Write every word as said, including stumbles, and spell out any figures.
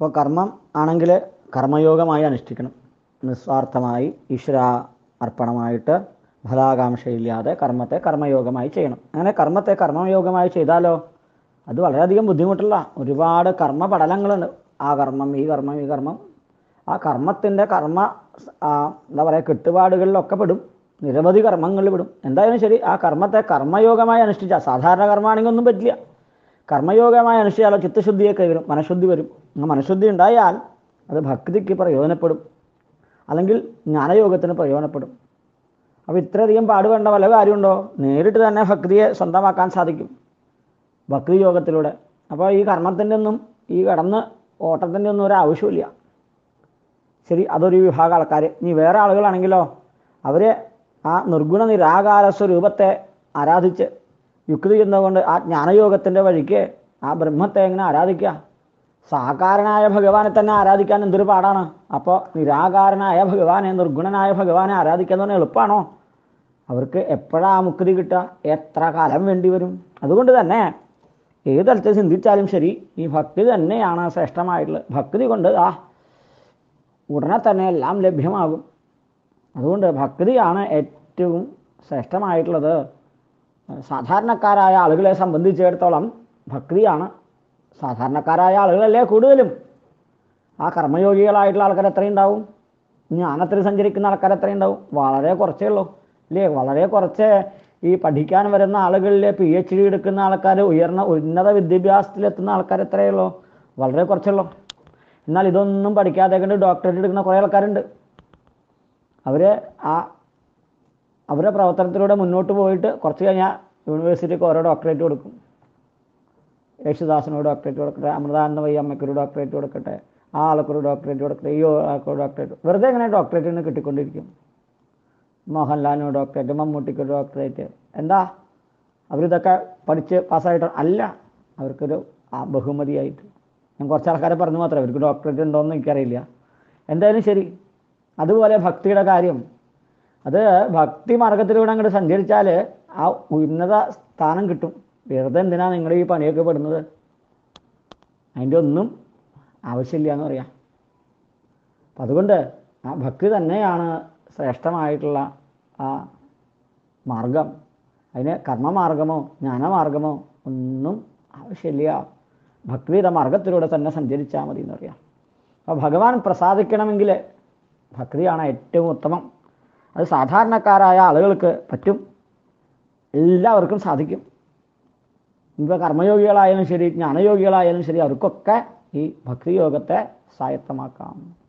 അപ്പോൾ കർമ്മം ആണെങ്കിൽ കർമ്മയോഗമായി അനുഷ്ഠിക്കണം. നിസ്വാർത്ഥമായി ഈശ്വര അർപ്പണമായിട്ട് ഫലാകാംക്ഷയില്ലാതെ കർമ്മത്തെ കർമ്മയോഗമായി ചെയ്യണം. അങ്ങനെ കർമ്മത്തെ കർമ്മയോഗമായി ചെയ്താലോ അത് വളരെയധികം ബുദ്ധിമുട്ടുള്ള ഒരുപാട് കർമ്മ പഠനങ്ങളുണ്ട്. ആ കർമ്മം ഈ കർമ്മം ഈ കർമ്മം ആ കർമ്മത്തിൻ്റെ കർമ്മ എന്താ പറയുക കെട്ടുപാടുകളിലൊക്കെ പെടും. നിരവധി കർമ്മങ്ങളിൽ വിടും. എന്തായാലും ശരി ആ കർമ്മത്തെ കർമ്മയോഗമായി അനുഷ്ഠിച്ചാൽ, സാധാരണ കർമ്മമാണെങ്കിൽ ഒന്നും പറ്റില്ല, കർമ്മയോഗമായി അനുഷ്ഠിച്ചാലോ ചിത്തശുദ്ധിയൊക്കെ വരും, മനഃശുദ്ധി വരും. ആ മനഃശുദ്ധി ഉണ്ടായാൽ അത് ഭക്തിക്ക് പ്രയോജനപ്പെടും, അല്ലെങ്കിൽ ജ്ഞാനയോഗത്തിന് പ്രയോജനപ്പെടും. അപ്പോൾ ഇത്രയധികം പാടുപെടേണ്ട വല്ല കാര്യമുണ്ടോ? നേരിട്ട് തന്നെ ഭക്തിയെ സ്വന്തമാക്കാൻ സാധിക്കും ഭക്തി യോഗത്തിലൂടെ. അപ്പോൾ ഈ കർമ്മത്തിൻ്റെ ഒന്നും ഈ കടന്ന് ഓട്ടത്തിൻ്റെ ഒന്നും ഒരു ആവശ്യമില്ല. ശരി, അതൊരു വിഭാഗം ആൾക്കാർ. ഇനി വേറെ ആളുകളാണെങ്കിലോ അവർ ആ നിർഗുണ നിരാകാര സ്വരൂപത്തെ ആരാധിച്ച് യുക്തി ചെയ്യുന്നതുകൊണ്ട് ആ ജ്ഞാനയോഗത്തിൻ്റെ വഴിക്ക് ആ ബ്രഹ്മത്തെ എങ്ങനെ ആരാധിക്കുക? സാകാരനായ ഭഗവാനെ തന്നെ ആരാധിക്കാൻ എന്തൊരു പാടാണ്. അപ്പോൾ നിരാകാരനായ ഭഗവാനെ, നിർഗുണനായ ഭഗവാനെ ആരാധിക്കാൻ എളുപ്പമാണോ? അവർക്ക് എപ്പോഴാണ് മുക്തി കിട്ടുക? എത്ര കാലം വേണ്ടി വരും? അതുകൊണ്ട് തന്നെ ഏതർത്ഥ ചിന്തിച്ചാലും ശരി ഈ ഭക്തി തന്നെയാണ് ശ്രേഷ്ഠമായിട്ടുള്ളത്. ഭക്തി കൊണ്ട് ആ ഉടനെ തന്നെ എല്ലാം ലഭ്യമാകും. അതുകൊണ്ട് ഭക്തിയാണ് ഏറ്റവും ശ്രേഷ്ഠമായിട്ടുള്ളത്. സാധാരണക്കാരായ ആളുകളെ സംബന്ധിച്ചിടത്തോളം ഭക്തിയാണ്. സാധാരണക്കാരായ ആളുകളല്ലേ കൂടുതലും. ആ കർമ്മയോഗികളായിട്ടുള്ള ആൾക്കാർ എത്രയും ഉണ്ടാവും? ജ്ഞാനത്തിൽ സഞ്ചരിക്കുന്ന ആൾക്കാർ എത്രയും ഉണ്ടാവും? വളരെ കുറച്ചേ ഉള്ളൂ അല്ലേ? വളരെ കുറച്ച് ഈ പഠിക്കാൻ വരുന്ന ആളുകളിൽ പി എച്ച് ഡി എടുക്കുന്ന ആൾക്കാർ, ഉയർന്ന ഉന്നത വിദ്യാഭ്യാസത്തിലെത്തുന്ന ആൾക്കാർ എത്രയേ ഉള്ളൂ? വളരെ കുറച്ചുള്ളൂ. എന്നാൽ ഇതൊന്നും പഠിക്കാതെ കണ്ട് ഡോക്ടറേറ്റ് എടുക്കുന്ന കുറേ ആൾക്കാരുണ്ട്. അവർ ആ അവരുടെ പ്രവർത്തനത്തിലൂടെ മുന്നോട്ട് പോയിട്ട് കുറച്ച് കഴിഞ്ഞാൽ യൂണിവേഴ്സിറ്റിക്ക് ഓരോ ഡോക്ടറേറ്റ് കൊടുക്കും. യേശുദാസിനോട് ഡോക്ടറേറ്റ് കൊടുക്കട്ടെ, അമൃതാനന്ദമയി അമ്മയ്ക്കൊരു ഡോക്ടറേറ്റ് കൊടുക്കട്ടെ, ആ ആൾക്കൊരു ഡോക്ടറേറ്റ് കൊടുക്കട്ടെ, ഈ ആൾക്കൊരു ഡോക്ടറേറ്റ്. വെറുതെ ഇങ്ങനെ ഡോക്ടറേറ്റിന് കിട്ടിക്കൊണ്ടിരിക്കും. മോഹൻലാലിന് ഡോക്ടറേറ്റ്, മമ്മൂട്ടിക്ക് ഡോക്ടറേറ്റ്. എന്താ അവരിതൊക്കെ പഠിച്ച് പാസ്സായിട്ട് അല്ല, അവർക്കൊരു ആ ബഹുമതിയായിട്ട്. ഞാൻ കുറച്ച് ആൾക്കാരെ പറഞ്ഞു മാത്രമേ അവർക്ക് ഡോക്ടറേറ്റ് ഉണ്ടോയെന്ന് എനിക്കറിയില്ല. എന്തായാലും ശരി, അതുപോലെ ഭക്തിയുടെ കാര്യം, അത് ഭക്തി മാർഗത്തിലൂടെ അങ്ങോട്ട് സഞ്ചരിച്ചാൽ ആ ഉന്നത സ്ഥാനം കിട്ടും. വെറുതെ എന്തിനാണ് നിങ്ങൾ ഈ പണിയൊക്കെ പെടുന്നത്? അതിൻ്റെ ഒന്നും ആവശ്യമില്ല എന്ന് പറയാം. അപ്പം അതുകൊണ്ട് ആ ഭക്തി തന്നെയാണ് ശ്രേഷ്ഠമായിട്ടുള്ള ആ മാർഗം. അതിന് കർമ്മമാർഗമോ ജ്ഞാനമാർഗമോ ഒന്നും ആവശ്യമില്ല. ഭക്തിയുടെ മാർഗത്തിലൂടെ തന്നെ സഞ്ചരിച്ചാൽ മതി എന്ന് പറയാം. അപ്പോൾ ഭഗവാൻ പ്രസാദിക്കണമെങ്കിൽ ഭക്തിയാണ് ഏറ്റവും ഉത്തമം. അത് സാധാരണക്കാരായ ആളുകൾക്ക് പറ്റും, എല്ലാവർക്കും സാധിക്കും. ഇപ്പോൾ കർമ്മയോഗികളായാലും ശരി ജ്ഞാനയോഗികളായാലും ശരി അവർക്കൊക്കെ ഈ ഭക്തിയോഗത്തെ സ്വായത്തമാക്കാം.